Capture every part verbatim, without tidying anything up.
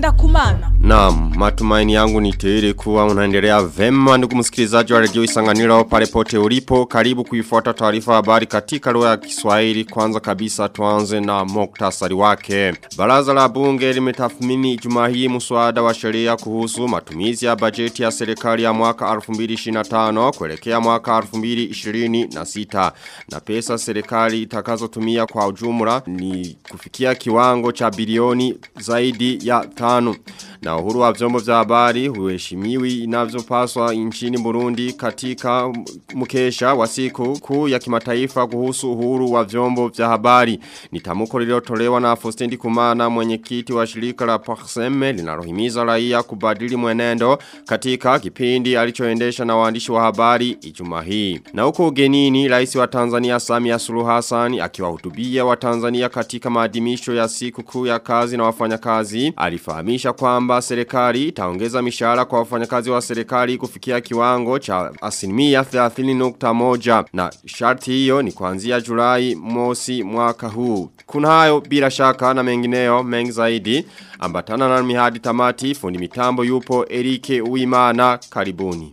Ndakumana. Naam, matumaini yangu ni tele kuwa unaendelea vema ndugu msikilizaji wa Radio Isanganiro pale pote ulipo. Karibu kuifuata taarifa habari katika lugha ya Kiswahili. Kwanza kabisa tuanze na muktasari wake. Baraza la bunge limetathmini Ijumaa hii muswada wa sheria kuhusu matumizi ya bajeti ya serikali ya mwaka elfu mbili ishirini na tano kuelekea mwaka elfu mbili ishirini na sita. Na pesa serikali itakazotumia kwa ujumla ni kufikia kiwango cha bilioni zaidi ya tano. Na uhuru wa vyombo vya habari huheshimiwi inavyopaswa nchini Burundi katika mkesha wa siku kuu ya kimataifa kuhusu uhuru wa vyombo vya habari. Ni tamko lililotolewa na Faustin Ndikumana, mwenyekiti wa shirika la Parseme linalohimiza raia kubadili mwenendo katika kipindi alichoendesha na waandishi wa habari Ijumaa hii. Na huko ugenini, Rais wa Tanzania Samia Suluhu Hassan akiwahutubia wa Tanzania katika maadhimisho ya siku kuu ya kazi na wafanyakazi alifahamisha kwamba serikali itaongeza mishahara kwa wafanyakazi wa serikali kufikia kiwango cha asilimia thelathini nukta moja na sharti hiyo ni kuanzia Julai mosi mwaka huu. Kuna hayo bila shaka na mengineo mengi zaidi, ambatana na mihadi tamati. Fundi mitambo yupo Erike Uimana, karibuni.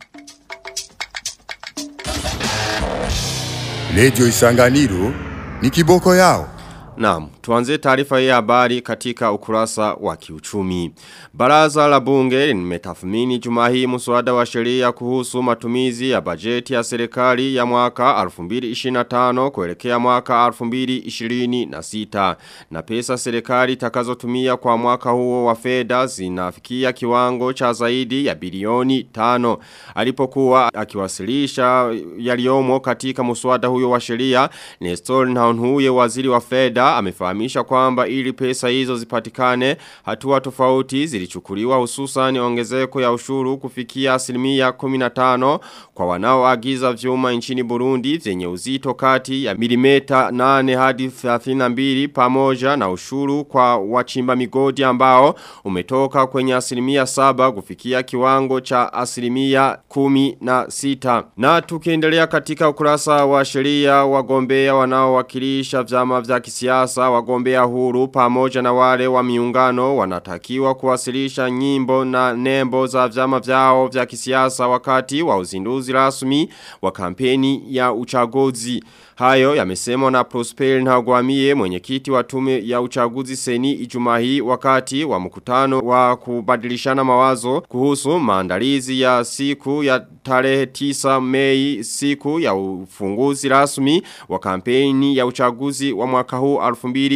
Radio Isanganiro ni kiboko yao. Naam, tuanze taarifa hii habari katika ukurasa wa kiuchumi. Baraza la bunge limetathmini Ijumaa hii muswada wa sheria kuhusu matumizi ya bajeti ya serikali ya mwaka elfu mbili ishirini na tano kuelekea mwaka elfu mbili ishirini na sita. Na pesa serikali itakazotumia kwa mwaka huo wa fedha zinafikia kiwango cha zaidi ya bilioni tano. Alipokuwa akiwasilisha yaliyomo katika muswada huyo wa sheria, Nestor Ntahuntuye, waziri wa fedha, amefahamisha kwamba ili pesa hizo zipatikane hatua tofauti zilichukuliwa, hususan ongezeko ya ushuru kufikia asilimia kumi na tano kwa wanaoagiza vyuma nchini Burundi zenye uzito kati ya milimeta nane hadi thelathini na mbili, pamoja na ushuru kwa wachimba migodi ambao umetoka kwenye asilimia saba kufikia kiwango cha asilimia kumi na sita. Na tukiendelea katika ukurasa wa sheria, wagombea wanaowakilisha vyama vya kisiasa, wagombea huru pamoja na wale wa miungano wanatakiwa kuwasilisha nyimbo na nembo za vyama vyao vya kisiasa wakati wa uzinduzi rasmi wa kampeni ya uchaguzi. Hayo yamesemwa na Prosper Ntagwamiye, mwenyekiti wa tume ya uchaguzi seni Ijumaa hii wakati wa mkutano wa kubadilishana mawazo kuhusu maandalizi ya siku ya tarehe tisa Mei, siku ya ufunguzi rasmi wa kampeni ya uchaguzi wa mwaka huu elfu mbili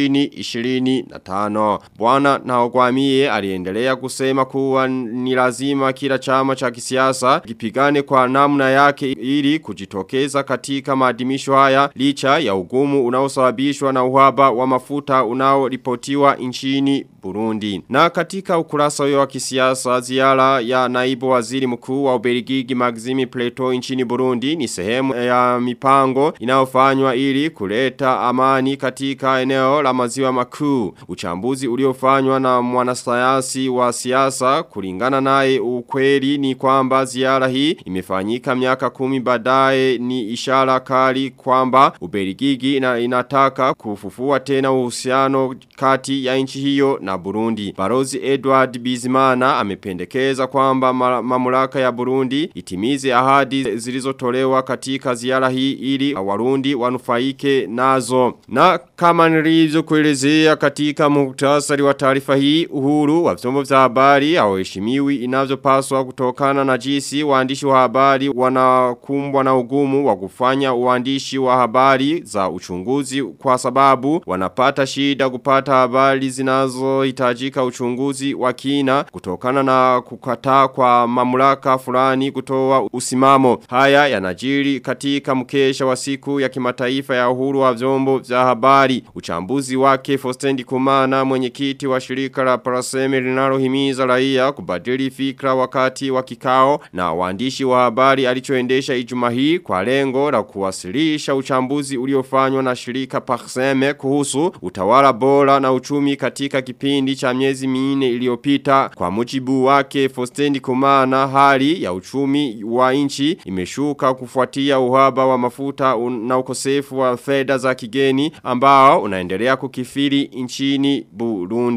ishirini na tano. Bwana Ntagwamiye aliendelea kusema kuwa ni lazima kila chama cha kisiasa kipigane kwa namna yake ili kujitokeza katika maadhimisho haya licha ya ugumu unaosababishwa na uhaba wa mafuta unaoripotiwa nchini Burundi. Na katika ukurasa wa kisiasa, ziara ya naibu waziri mkuu wa Ubelgiji Maxime Pleto nchini Burundi ni sehemu ya mipango inayofanywa ili kuleta amani katika eneo la maziwa makuu. Uchambuzi uliofanywa na mwanasayansi wa siasa, kulingana naye ukweli ni kwamba ziara hii imefanyika miaka kumi baadaye, ni ishara kali kwamba Ubelgiji inataka kufufua tena uhusiano kati ya nchi hiyo na Burundi. Barozi Edward Bizimana amependekeza kwamba mamlaka ya Burundi itimize ahadi zilizotolewa katika ziara hii ili Warundi wanufaike nazo. Na kama nilivyo kuelezea katika muhtasari wa taarifa hii, uhuru wa vyombo vya habari hauheshimiwi inavyopaswa kutokana na jinsi waandishi wa habari wanakumbwa na ugumu wa kufanya uandishi wa habari za uchunguzi, kwa sababu wanapata shida kupata habari zinazohitajika uchunguzi wa kina kutokana na kukataa kwa mamlaka fulani kutoa usimamo. Haya yanajiri katika mkesha wa siku ya kimataifa ya uhuru wa vyombo vya habari. Uchambuzi wake Faustin Ndikumana, mwenyekiti wa shirika la Parseme linalohimiza raia kubadili fikra wakati wa kikao na waandishi wa habari alichoendesha Ijumaa hii kwa lengo la kuwasilisha uchambuzi uliofanywa na shirika Parseme kuhusu utawala bora na uchumi katika kipindi cha miezi minne iliyopita. Kwa mujibu wake Faustin Ndikumana, hali ya uchumi wa nchi imeshuka kufuatia uhaba wa mafuta na ukosefu wa fedha za kigeni ambao unaendelea kukifiri nchini Burundi.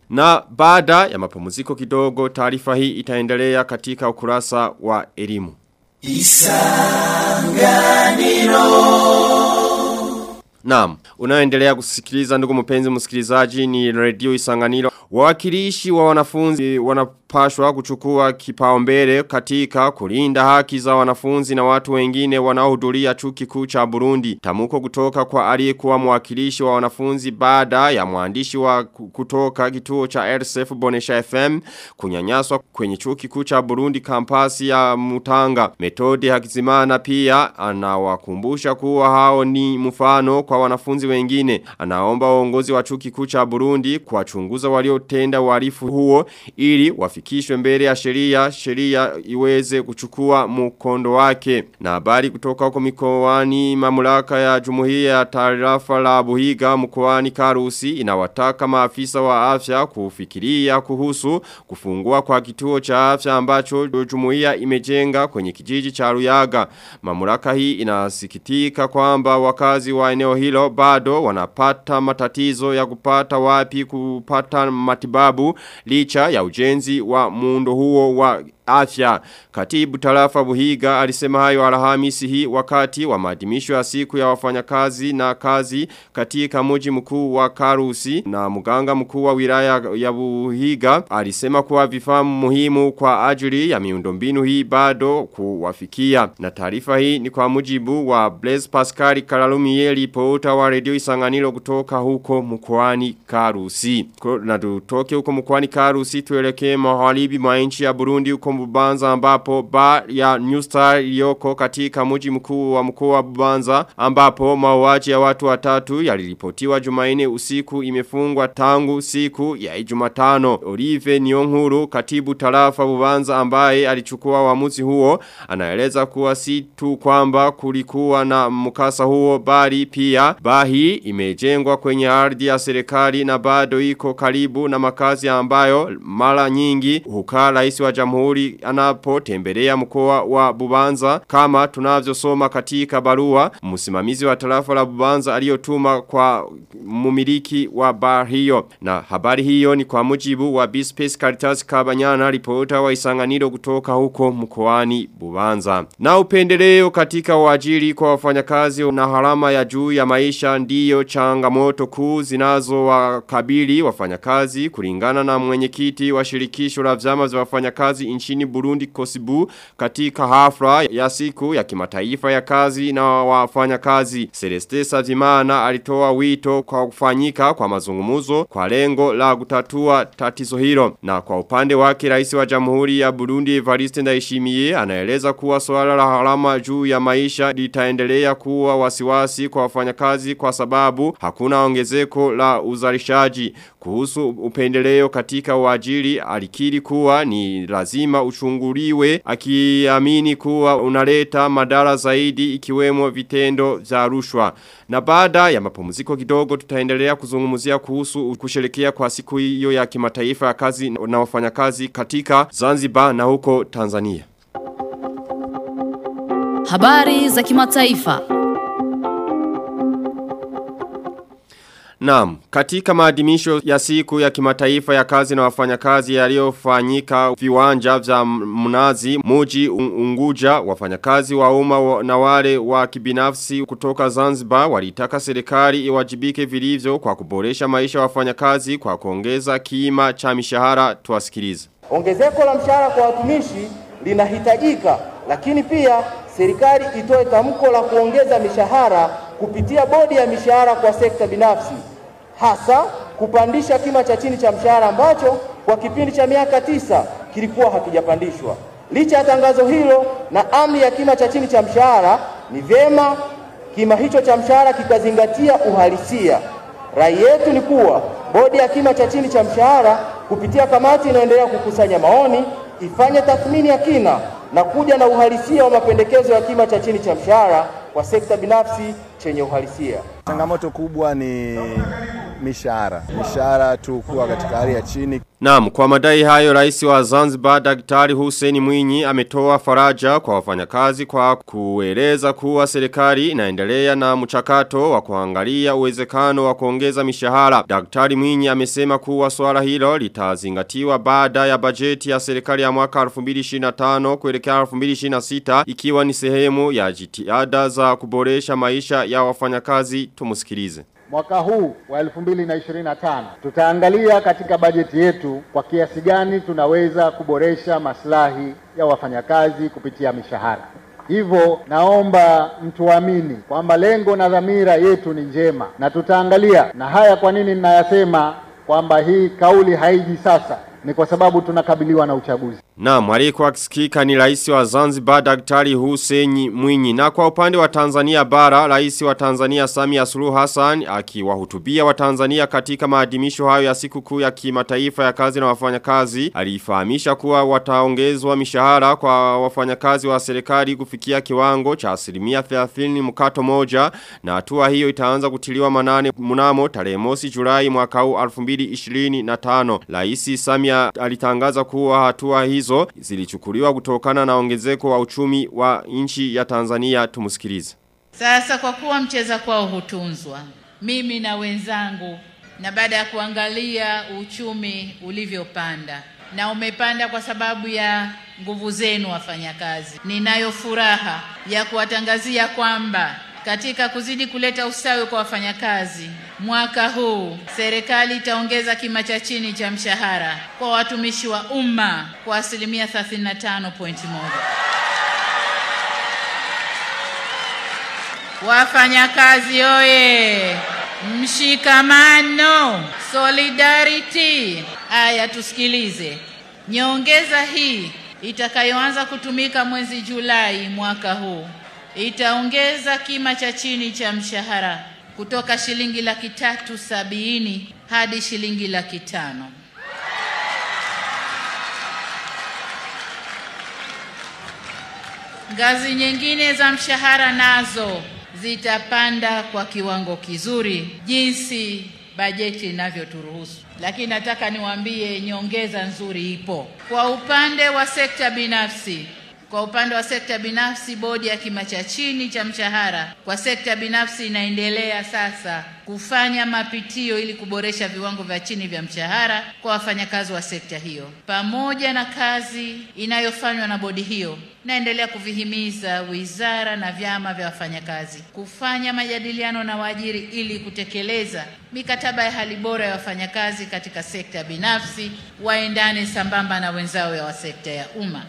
Na baada ya mapumziko kidogo taarifa hii itaendelea katika ukurasa wa elimu. Isanganiro. Naam, unaendelea kusikiliza ndugu mpenzi msikilizaji ni Radio Isanganiro. Wawakilishi wa wanafunzi wanapashwa kuchukua kipaumbele katika kulinda haki za wanafunzi na watu wengine wanaohudhuria chuo kikuu cha Burundi. Tamuko kutoka kwa aliyekuwa mwakilishi wa wanafunzi baada ya mwandishi wa kutoka kituo cha R S F Bonesha F M kunyanyaswa kwenye chuo kikuu cha Burundi kampasi ya Mutanga. Methode Hakizimana pia anawakumbusha kuwa hao ni mfano kwa wanafunzi wengine. Anaomba uongozi wa chuo kikuu cha Burundi kuwachunguza waliotenda uhalifu huo ili wafikishwe mbele ya sheria, sheria iweze kuchukua mkondo wake. Na habari kutoka huko mikoani, mamlaka ya Jumuiya ya Tarafa la Buhiga mkoani Karusi inawataka maafisa wa afya kufikiria kuhusu kufungua kwa kituo cha afya ambacho jumuiya imejenga kwenye kijiji cha Ruyaga. Mamlaka hii inasikitika kwamba wakazi wa eneo hilo bado wanapata matatizo ya kupata wapi kupata matibabu licha ya ujenzi wa muundo huo wa afya. Katibu tarafa Buhiga alisema hayo Alhamisi hii wakati wa maadhimisho ya siku ya wafanyakazi na kazi katika mji mkuu wa Karusi, na mganga mkuu wa wilaya ya Buhiga alisema kuwa vifaa muhimu kwa ajili ya miundombinu hii bado kuwafikia. Na taarifa hii ni kwa mujibu wa Blaise Pascal Karalumiye, ripota wa Radio Isanganiro kutoka huko mkoani Karusi. Na tutoke huko mkoani Karusi tuelekee magharibi mwa nchi ya Burundi huko Bubanza ambapo bar ya New Star iliyoko katika mji mkuu wa mkoa wa Bubanza ambapo mauaji ya watu watatu yaliripotiwa Jumanne usiku imefungwa tangu siku ya Jumatano. Olive Niyonkuru, katibu tarafa Bubanza ambaye alichukua uamuzi huo, anaeleza kuwa si tu kwamba kulikuwa na mkasa huo bali pia bahi imejengwa kwenye ardhi ya serikali na bado iko karibu na makazi ambayo mara nyingi hukaa rais wa jamhuri anapotembelea mkoa wa Bubanza, kama tunavyosoma katika barua msimamizi wa tarafa la Bubanza aliyotuma kwa mumiliki wa bar hiyo. Na habari hiyo ni kwa mujibu wa Bispace Caritas Kabanyana, ripota wa Isanganiro kutoka huko mkoani Bubanza. Na upendeleo katika uajiri kwa wafanyakazi na harama ya juu ya maisha ndiyo changamoto kuu zinazowakabili wafanyakazi kulingana na mwenyekiti wa shirikisho la vyama vya wafanyakazi nchini Burundi Kosibu katika hafla ya siku ya kimataifa ya kazi na wafanyakazi. Celeste Savimana alitoa wito kwa kufanyika kwa mazungumzo kwa lengo la kutatua tatizo hilo. Na kwa upande wake rais wa Jamhuri ya Burundi Evariste Ndayishimiye anaeleza kuwa swala la harama juu ya maisha litaendelea kuwa wasiwasi kwa wafanyakazi kwa sababu hakuna ongezeko la uzalishaji. Kuhusu upendeleo katika uajiri alikiri kuwa ni lazima uchunguliwe, akiamini kuwa unaleta madhara zaidi ikiwemo vitendo vya rushwa. Na baada ya mapumziko kidogo tutaendelea kuzungumzia kuhusu kusherehekea kwa siku hiyo ya kimataifa ya kazi na wafanyakazi katika Zanzibar na huko Tanzania. Habari za kimataifa. Naam, katika maadhimisho ya siku ya kimataifa ya kazi na wafanyakazi yaliyofanyika viwanja vya Mnazi, Muji, Unguja, wafanyakazi wa umma na wale wa kibinafsi kutoka Zanzibar walitaka serikali iwajibike vilivyo kwa kuboresha maisha ya wafanyakazi kwa kuongeza kima cha mishahara. Tuwasikilize. Ongezeko la mshahara kwa watumishi linahitajika, lakini pia serikali itoe tamko la kuongeza mishahara kupitia bodi ya mishahara kwa sekta binafsi, hasa kupandisha kima cha chini cha mshahara ambacho kwa kipindi cha miaka tisa kilikuwa hakijapandishwa. Licha ya tangazo hilo na amri ya kima cha chini cha mshahara, ni vyema kima hicho cha mshahara kikazingatia uhalisia. Rai yetu ni kuwa bodi ya kima cha chini cha mshahara kupitia kamati inaendelea kukusanya maoni ifanye tathmini ya kina na kuja na uhalisia wa mapendekezo ya kima cha chini cha mshahara kwa sekta binafsi chenye uhalisia. Changamoto kubwa ni mishahara. Mishahara tu kuwa katika hali ya chini. Naam, kwa madai hayo rais wa Zanzibar Daktari Hussein Mwinyi ametoa faraja kwa wafanyakazi kwa kueleza kuwa serikali inaendelea na mchakato wa kuangalia uwezekano wa kuongeza mishahara. Daktari Mwinyi amesema kuwa swala hilo litazingatiwa baada ya bajeti ya serikali ya mwaka elfu mbili ishirini na tano kuelekea elfu mbili ishirini na sita ikiwa ni sehemu ya jitihada za kuboresha maisha ya wafanyakazi. Tumusikilize. Mwaka huu wa elfu mbili ishirini na tano tutaangalia katika bajeti yetu kwa kiasi gani tunaweza kuboresha maslahi ya wafanyakazi kupitia mishahara. Hivyo naomba mtuamini kwamba lengo na dhamira yetu ni njema, na tutaangalia. Na haya kwa nini ninayasema kwamba hii kauli haiji sasa? Ni kwa sababu tunakabiliwa na uchaguzi. Naam, aliyekuwa akisikika ni rais wa Zanzibar Daktari Hussein Mwinyi. Na kwa upande wa Tanzania bara, rais wa Tanzania Samia Suluhu Hassan akiwahutubia wa Tanzania katika maadhimisho hayo ya siku kuu ya kimataifa ya kazi na wafanyakazi, alifahamisha kuwa wataongezwa mishahara kwa wafanyakazi wa serikali kufikia kiwango cha asilimia thelathini mkato moja, na hatua hiyo itaanza kutiliwa manane mnamo tarehe mosi Julai mwaka huu elfu mbili ishirini na tano. Rais Samia alitangaza kuwa hatua hizo zilichukuliwa kutokana na ongezeko wa uchumi wa nchi ya Tanzania. Tumusikilize. Sasa kwa kuwa mcheza kwao hutunzwa, mimi na wenzangu, na baada ya kuangalia uchumi ulivyopanda, na umepanda kwa sababu ya nguvu zenu wafanyakazi, ninayo furaha ya kuwatangazia kwamba katika kuzidi kuleta ustawi kwa wafanyakazi, mwaka huu serikali itaongeza kima cha chini cha mshahara kwa watumishi wa umma kwa asilimia thelathini na tano nukta moja. Wafanyakazi oye! Mshikamano, solidarity. Aya, tusikilize. Nyongeza hii itakayoanza kutumika mwezi Julai mwaka huu itaongeza kima cha chini cha mshahara kutoka shilingi laki tatu sabini hadi shilingi laki tano. Ngazi nyingine za mshahara nazo zitapanda kwa kiwango kizuri jinsi bajeti inavyoturuhusu. Lakini nataka niwaambie nyongeza nzuri ipo. Kwa upande wa sekta binafsi, Kwa upande wa sekta binafsi, bodi ya kima cha chini cha mshahara kwa sekta binafsi inaendelea sasa kufanya mapitio ili kuboresha viwango vya chini vya mshahara kwa wafanyakazi wa sekta hiyo. Pamoja na kazi inayofanywa na bodi hiyo, naendelea kuvihimiza wizara na vyama vya wafanyakazi kufanya majadiliano na waajiri ili kutekeleza mikataba ya hali bora ya wafanyakazi katika sekta binafsi, waendane sambamba na wenzao ya wa sekta ya umma.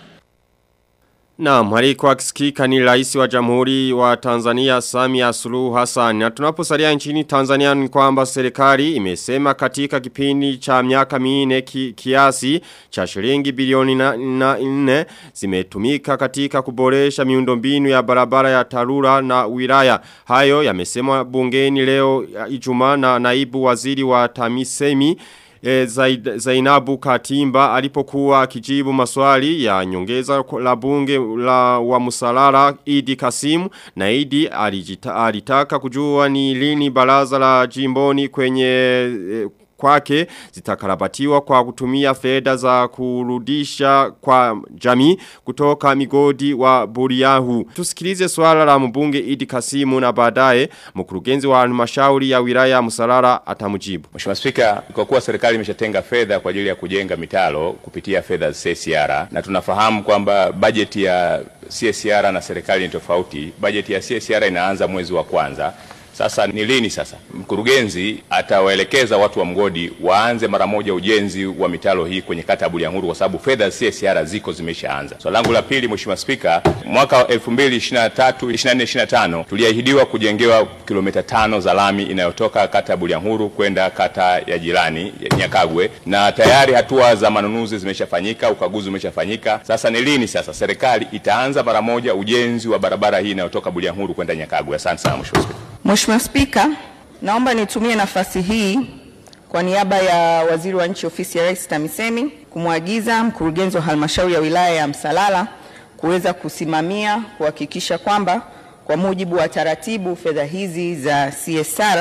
Naam, alikuwa akisikika ni rais wa Jamhuri wa Tanzania Samia Suluhu Hassan. Na tunaposalia nchini Tanzania ni kwamba serikali imesema katika kipindi cha miaka minne ki, kiasi cha shilingi bilioni na nne zimetumika katika kuboresha miundombinu ya barabara ya Tarura na wilaya. Hayo yamesemwa bungeni leo Ijumaa na naibu waziri wa TAMISEMI E, Zainabu Katimba alipokuwa akijibu maswali ya nyongeza la bunge la wa Musalala Idi Kasimu, na Idi alijita, alitaka kujua ni lini baraza la jimboni kwenye e, kwake zitakarabatiwa kwa kutumia fedha za kurudisha kwa jamii kutoka migodi wa Buriahu. Tusikilize swala la mbunge Idi Kasimu na baadaye mkurugenzi wa halmashauri ya wilaya ya Musalala atamujibu. Mheshimiwa Spika, kwa kuwa serikali imeshatenga fedha kwa ajili ya kujenga mitalo kupitia fedha za C S R, na tunafahamu kwamba bajeti ya C S R na serikali ni tofauti. Bajeti ya C S R inaanza mwezi wa kwanza. Sasa ni lini sasa? Mkurugenzi atawaelekeza watu wa mgodi waanze mara moja ujenzi wa mitalo hii kwenye kata ya Bulyanhulu kwa sababu fedha C S R ziko zimeshaanza. Swali langu la pili, Mheshimiwa Spika, mwaka elfu mbili ishirini na tatu ishirini na nne ishirini na tano tuliahidiwa kujengewa kilomita tano za lami inayotoka kata ya Bulyanhulu kwenda kata ya jirani ya Nyakagwe, na tayari hatua za manunuzi zimeshafanyika, ukaguzi umeshafanyika. Sasa ni lini sasa serikali itaanza mara moja ujenzi wa barabara hii inayotoka Bulyanhulu kwenda Nyakagwe? Asante sana Mheshimiwa Spika. Mheshimiwa Spika, naomba nitumie nafasi hii kwa niaba ya Waziri wa Nchi Ofisi ya Rais TAMISEMI kumwagiza mkurugenzi wa halmashauri ya wilaya ya Msalala kuweza kusimamia kuhakikisha kwamba kwa mujibu wa taratibu fedha hizi za C S R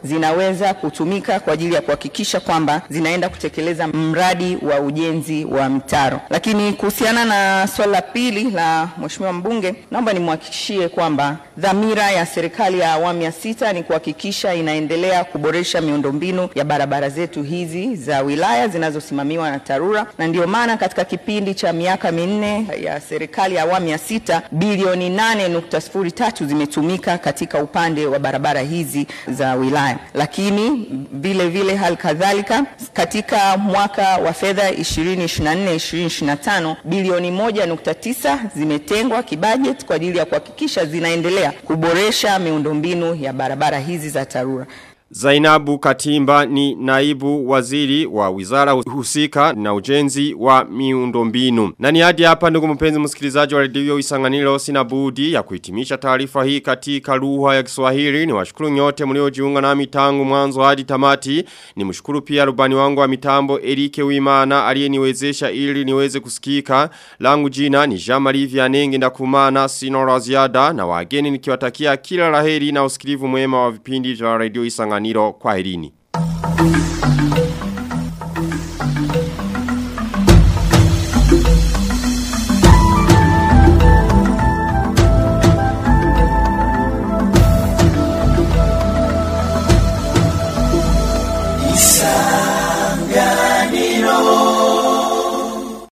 zinaweza kutumika kwa ajili ya kuhakikisha kwamba zinaenda kutekeleza mradi wa ujenzi wa mitaro. Lakini kuhusiana na swala la pili la Mheshimiwa mbunge, naomba nimhakikishie kwamba dhamira ya serikali ya awamu ya sita ni kuhakikisha inaendelea kuboresha miundombinu ya barabara zetu hizi za wilaya zinazosimamiwa na TARURA, na ndio maana katika kipindi cha miaka minne ya serikali ya awamu ya sita bilioni nane nukta sifuri tatu zimetumika katika upande wa barabara hizi za wilaya. Lakini vile vile hali kadhalika katika mwaka wa fedha ishirini ishirini na nne ishirini ishirini na tano bilioni moja nukta tisa zimetengwa kibudget kwa ajili ya kuhakikisha zinaendelea kuboresha miundombinu ya barabara hizi za TARURA. Zainabu Katimba ni naibu waziri wa wizara husika na ujenzi wa miundombinu. Na ni hadi hapa ndugu mpenzi msikilizaji wa redio Isanganiro, sina budi ya kuhitimisha taarifa hii katika lugha ya Kiswahili. Ni washukuru nyote mliojiunga nami tangu mwanzo hadi tamati. Ni mshukuru pia rubani wangu wa mitambo Erike Wimana aliyeniwezesha ili niweze kusikika. Langu jina ni Jean-Marie Vianenge ndakumana, sina la ziada, na wageni nikiwatakia kila laheri na usikilivu mwema wa vipindi vya redio Isanganiro. Niro kwa herini.